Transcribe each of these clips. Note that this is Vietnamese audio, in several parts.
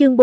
Chương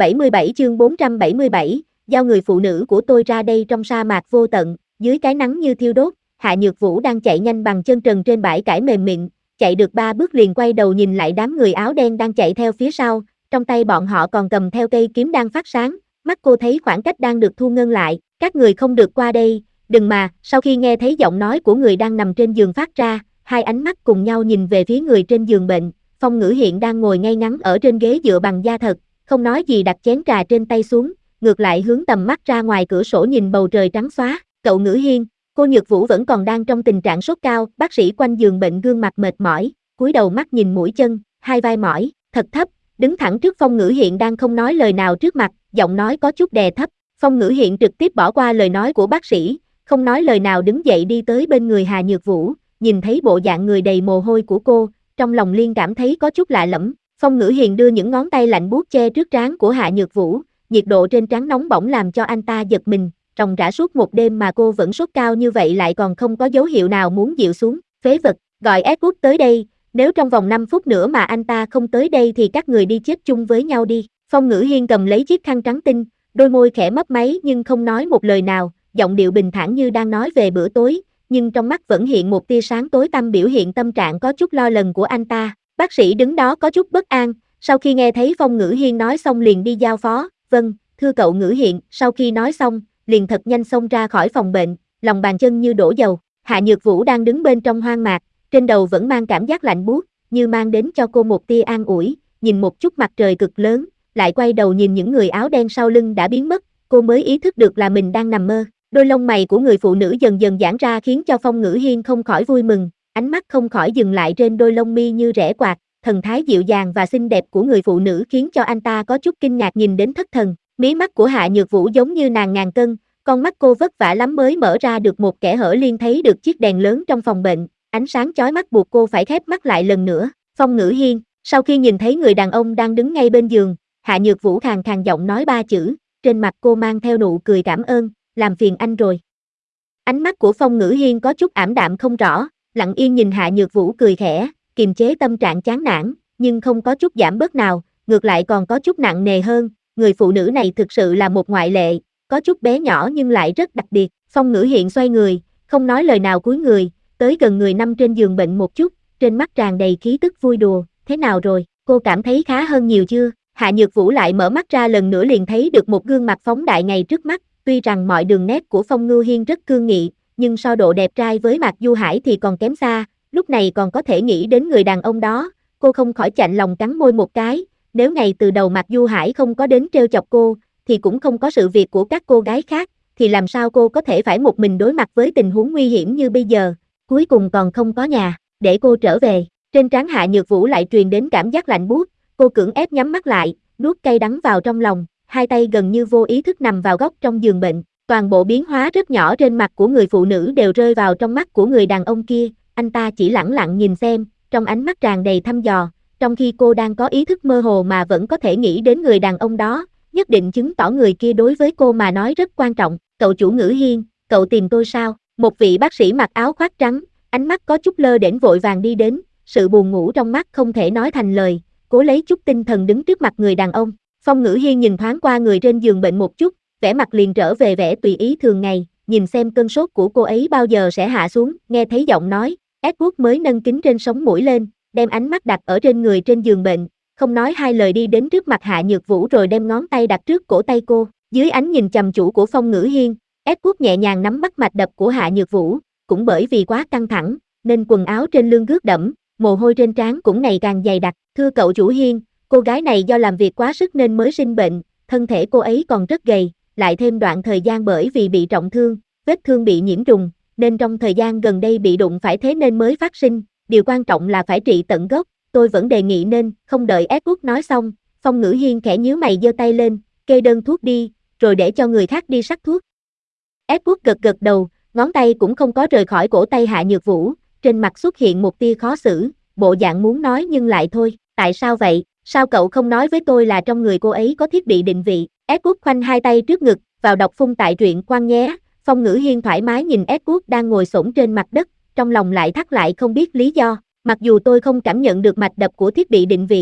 477, giao người phụ nữ của tôi ra đây trong sa mạc vô tận, dưới cái nắng như thiêu đốt, Hạ Nhược Vũ đang chạy nhanh bằng chân trần trên bãi cải mềm mịn, chạy được 3 bước liền quay đầu nhìn lại đám người áo đen đang chạy theo phía sau, trong tay bọn họ còn cầm theo cây kiếm đang phát sáng, mắt cô thấy khoảng cách đang được thu ngân lại, các người không được qua đây, đừng mà, sau khi nghe thấy giọng nói của người đang nằm trên giường phát ra, hai ánh mắt cùng nhau nhìn về phía người trên giường bệnh, Phong Ngữ Hiện đang ngồi ngay ngắn ở trên ghế dựa bằng da thật, không nói gì đặt chén trà trên tay xuống, ngược lại hướng tầm mắt ra ngoài cửa sổ nhìn bầu trời trắng xóa, cậu Ngữ Hiên, cô Nhược Vũ vẫn còn đang trong tình trạng sốt cao, bác sĩ quanh giường bệnh gương mặt mệt mỏi, cúi đầu mắt nhìn mũi chân, hai vai mỏi, thật thấp, đứng thẳng trước Phong Ngữ Hiện đang không nói lời nào trước mặt, giọng nói có chút đè thấp, Phong Ngữ Hiện trực tiếp bỏ qua lời nói của bác sĩ, không nói lời nào đứng dậy đi tới bên người Hà Nhược Vũ, nhìn thấy bộ dạng người đầy mồ hôi của cô, trong lòng liên cảm thấy có chút lạ lẫm. Phong Ngữ Hiền đưa những ngón tay lạnh buốt che trước trán của Hạ Nhược Vũ, nhiệt độ trên trán nóng bỏng làm cho anh ta giật mình, ròng rã suốt một đêm mà cô vẫn sốt cao như vậy lại còn không có dấu hiệu nào muốn dịu xuống, phế vật, gọi Edward tới đây, nếu trong vòng 5 phút nữa mà anh ta không tới đây thì các người đi chết chung với nhau đi. Phong Ngữ Hiên cầm lấy chiếc khăn trắng tinh, đôi môi khẽ mấp máy nhưng không nói một lời nào, giọng điệu bình thản như đang nói về bữa tối, nhưng trong mắt vẫn hiện một tia sáng tối tăm biểu hiện tâm trạng có chút lo lắng của anh ta. Bác sĩ đứng đó có chút bất an, sau khi nghe thấy Phong Ngữ Hiên nói xong liền đi giao phó, vâng, thưa cậu Ngữ Hiện, sau khi nói xong, liền thật nhanh xông ra khỏi phòng bệnh, lòng bàn chân như đổ dầu, Hạ Nhược Vũ đang đứng bên trong hoang mạc, trên đầu vẫn mang cảm giác lạnh buốt, như mang đến cho cô một tia an ủi, nhìn một chút mặt trời cực lớn, lại quay đầu nhìn những người áo đen sau lưng đã biến mất, cô mới ý thức được là mình đang nằm mơ. Đôi lông mày của người phụ nữ dần dần giãn ra khiến cho Phong Ngữ Hiên không khỏi vui mừng, ánh mắt không khỏi dừng lại trên đôi lông mi như rẽ quạt, thần thái dịu dàng và xinh đẹp của người phụ nữ khiến cho anh ta có chút kinh ngạc nhìn đến thất thần. Mí mắt của Hạ Nhược Vũ giống như nàng ngàn cân, con mắt cô vất vả lắm mới mở ra được một kẽ hở liên thấy được chiếc đèn lớn trong phòng bệnh, ánh sáng chói mắt buộc cô phải khép mắt lại lần nữa. Phong Ngữ Hiên, sau khi nhìn thấy người đàn ông đang đứng ngay bên giường, Hạ Nhược Vũ khàn khàn giọng nói 3 chữ, trên mặt cô mang theo nụ cười cảm ơn, làm phiền anh rồi. Ánh mắt của Phong Ngữ Hiên có chút ảm đạm không rõ, lặng yên nhìn Hạ Nhược Vũ cười khẽ, kiềm chế tâm trạng chán nản, nhưng không có chút giảm bớt nào, ngược lại còn có chút nặng nề hơn, người phụ nữ này thực sự là một ngoại lệ, có chút bé nhỏ nhưng lại rất đặc biệt. Phong Ngữ Hiên xoay người, không nói lời nào cúi người, tới gần người nằm trên giường bệnh một chút, trên mắt tràn đầy khí tức vui đùa, thế nào rồi, cô cảm thấy khá hơn nhiều chưa? Hạ Nhược Vũ lại mở mắt ra lần nữa liền thấy được một gương mặt phóng đại ngay trước mắt, tuy rằng mọi đường nét của Phong Ngữ Hiên rất cương nghị, nhưng so độ đẹp trai với Mạc Du Hải thì còn kém xa, lúc này còn có thể nghĩ đến người đàn ông đó, cô không khỏi chạnh lòng cắn môi một cái, nếu ngày từ đầu Mạc Du Hải không có đến trêu chọc cô, thì cũng không có sự việc của các cô gái khác, thì làm sao cô có thể phải một mình đối mặt với tình huống nguy hiểm như bây giờ, cuối cùng còn không có nhà, để cô trở về, trên trán Hạ Nhược Vũ lại truyền đến cảm giác lạnh buốt, cô cưỡng ép nhắm mắt lại, nuốt cay đắng vào trong lòng, hai tay gần như vô ý thức nằm vào góc trong giường bệnh, toàn bộ biến hóa rất nhỏ trên mặt của người phụ nữ đều rơi vào trong mắt của người đàn ông kia, anh ta chỉ lẳng lặng nhìn xem, trong ánh mắt tràn đầy thăm dò, trong khi cô đang có ý thức mơ hồ mà vẫn có thể nghĩ đến người đàn ông đó, nhất định chứng tỏ người kia đối với cô mà nói rất quan trọng. Cậu chủ Ngữ Hiên, cậu tìm tôi sao? Một vị bác sĩ mặc áo khoác trắng, ánh mắt có chút lơ đễnh vội vàng đi đến, sự buồn ngủ trong mắt không thể nói thành lời, cố lấy chút tinh thần đứng trước mặt người đàn ông. Phong Ngữ Hiên nhìn thoáng qua người trên giường bệnh một chút, vẻ mặt liền trở về vẻ tùy ý thường ngày, nhìn xem cơn sốt của cô ấy bao giờ sẽ hạ xuống, nghe thấy giọng nói, Edward mới nâng kính trên sống mũi lên, đem ánh mắt đặt ở trên người trên giường bệnh, không nói hai lời đi đến trước mặt Hạ Nhược Vũ rồi đem ngón tay đặt trước cổ tay cô, dưới ánh nhìn chăm chú của Phong Ngữ Hiên, Edward nhẹ nhàng nắm bắt mạch đập của Hạ Nhược Vũ, cũng bởi vì quá căng thẳng, nên quần áo trên lưng ướt đẫm, mồ hôi trên trán cũng ngày càng dày đặc, thưa cậu chủ Hiên, cô gái này do làm việc quá sức nên mới sinh bệnh, thân thể cô ấy còn rất gầy, lại thêm đoạn thời gian bởi vì bị trọng thương, vết thương bị nhiễm trùng, nên trong thời gian gần đây bị đụng phải thế nên mới phát sinh, điều quan trọng là phải trị tận gốc, tôi vẫn đề nghị nên, không đợi Edward nói xong, Phong Ngữ Hiên khẽ nhíu mày giơ tay lên, kê đơn thuốc đi, rồi để cho người khác đi sắc thuốc. Edward gật gật đầu, ngón tay cũng không có rời khỏi cổ tay Hạ Nhược Vũ, trên mặt xuất hiện một tia khó xử, bộ dạng muốn nói nhưng lại thôi, tại sao vậy, sao cậu không nói với tôi là trong người cô ấy có thiết bị định vị, Edward khoanh hai tay trước ngực, vào đọc phun tại truyện quan nhé, Phong Ngữ Hiên thoải mái nhìn Edward đang ngồi xổm trên mặt đất, trong lòng lại thắt lại không biết lý do, mặc dù tôi không cảm nhận được mạch đập của thiết bị định vị,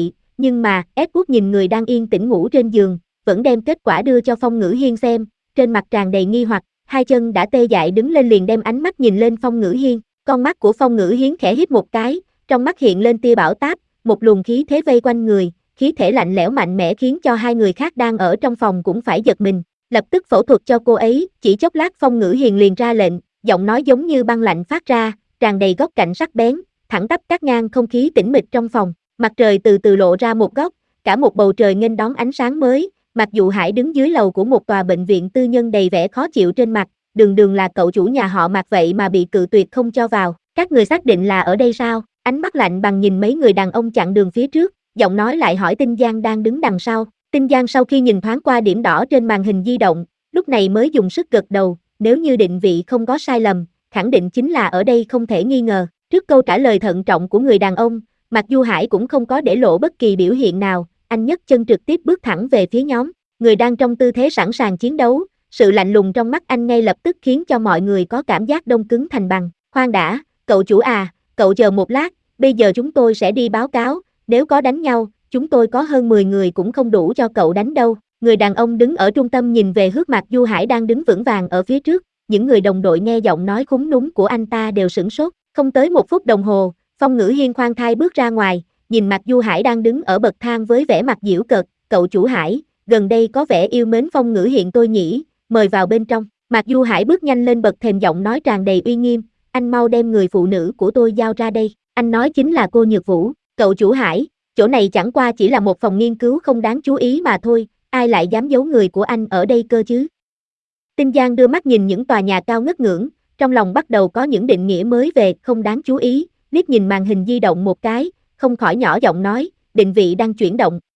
Nhưng mà, Edward nhìn người đang yên tĩnh ngủ trên giường, vẫn đem kết quả đưa cho Phong Ngữ Hiên xem, trên mặt tràn đầy nghi hoặc, hai chân đã tê dại đứng lên liền đem ánh mắt nhìn lên Phong Ngữ Hiên, con mắt của Phong Ngữ Hiên khẽ híp một cái, trong mắt hiện lên tia bão táp, một luồng khí thế vây quanh người, khí thể lạnh lẽo mạnh mẽ khiến cho hai người khác đang ở trong phòng cũng phải giật mình, lập tức phẫu thuật cho cô ấy, chỉ chốc lát Phong Ngữ Hiền liền ra lệnh, giọng nói giống như băng lạnh phát ra, tràn đầy góc cạnh sắc bén, thẳng tắp cắt ngang không khí tĩnh mịch trong phòng, mặt trời từ từ lộ ra một góc, cả một bầu trời nghênh đón ánh sáng mới, Mạc Dụ Hải đứng dưới lầu của một tòa bệnh viện tư nhân đầy vẻ khó chịu trên mặt, đường đường là cậu chủ nhà họ Mạc vậy mà bị cự tuyệt không cho vào, các người xác định là ở đây sao? Ánh mắt lạnh bằng nhìn mấy người đàn ông chặn đường phía trước, giọng nói lại hỏi Tinh Giang đang đứng đằng sau. Tinh Giang sau khi nhìn thoáng qua điểm đỏ trên màn hình di động, lúc này mới dùng sức gật đầu, nếu như định vị không có sai lầm, khẳng định chính là ở đây không thể nghi ngờ. Trước câu trả lời thận trọng của người đàn ông, Mạc Du Hải cũng không có để lộ bất kỳ biểu hiện nào, anh nhấc chân trực tiếp bước thẳng về phía nhóm, người đang trong tư thế sẵn sàng chiến đấu, sự lạnh lùng trong mắt anh ngay lập tức khiến cho mọi người có cảm giác đông cứng thành băng. Khoan đã, cậu chủ à, cậu chờ một lát, bây giờ chúng tôi sẽ đi báo cáo, nếu có đánh nhau, chúng tôi có hơn 10 người cũng không đủ cho cậu đánh đâu. Người đàn ông đứng ở trung tâm nhìn về hướng Mạc Du Hải đang đứng vững vàng ở phía trước, những người đồng đội nghe giọng nói khúng núm của anh ta đều sửng sốt, không tới 1 phút đồng hồ, Phong Ngữ Hiên khoan thai bước ra ngoài, nhìn Mạc Du Hải đang đứng ở bậc thang với vẻ mặt giễu cợt, cậu chủ Hải, gần đây có vẻ yêu mến Phong Ngữ Hiên tôi nhỉ, mời vào bên trong. Mạc Du Hải bước nhanh lên bậc thềm giọng nói tràn đầy uy nghiêm, anh mau đem người phụ nữ của tôi giao ra đây, anh nói chính là cô Nhược Vũ, cậu chủ Hải, chỗ này chẳng qua chỉ là một phòng nghiên cứu không đáng chú ý mà thôi, ai lại dám giấu người của anh ở đây cơ chứ? Tinh Giang đưa mắt nhìn những tòa nhà cao ngất ngưỡng, trong lòng bắt đầu có những định nghĩa mới về không đáng chú ý, liếc nhìn màn hình di động một cái, không khỏi nhỏ giọng nói, định vị đang chuyển động,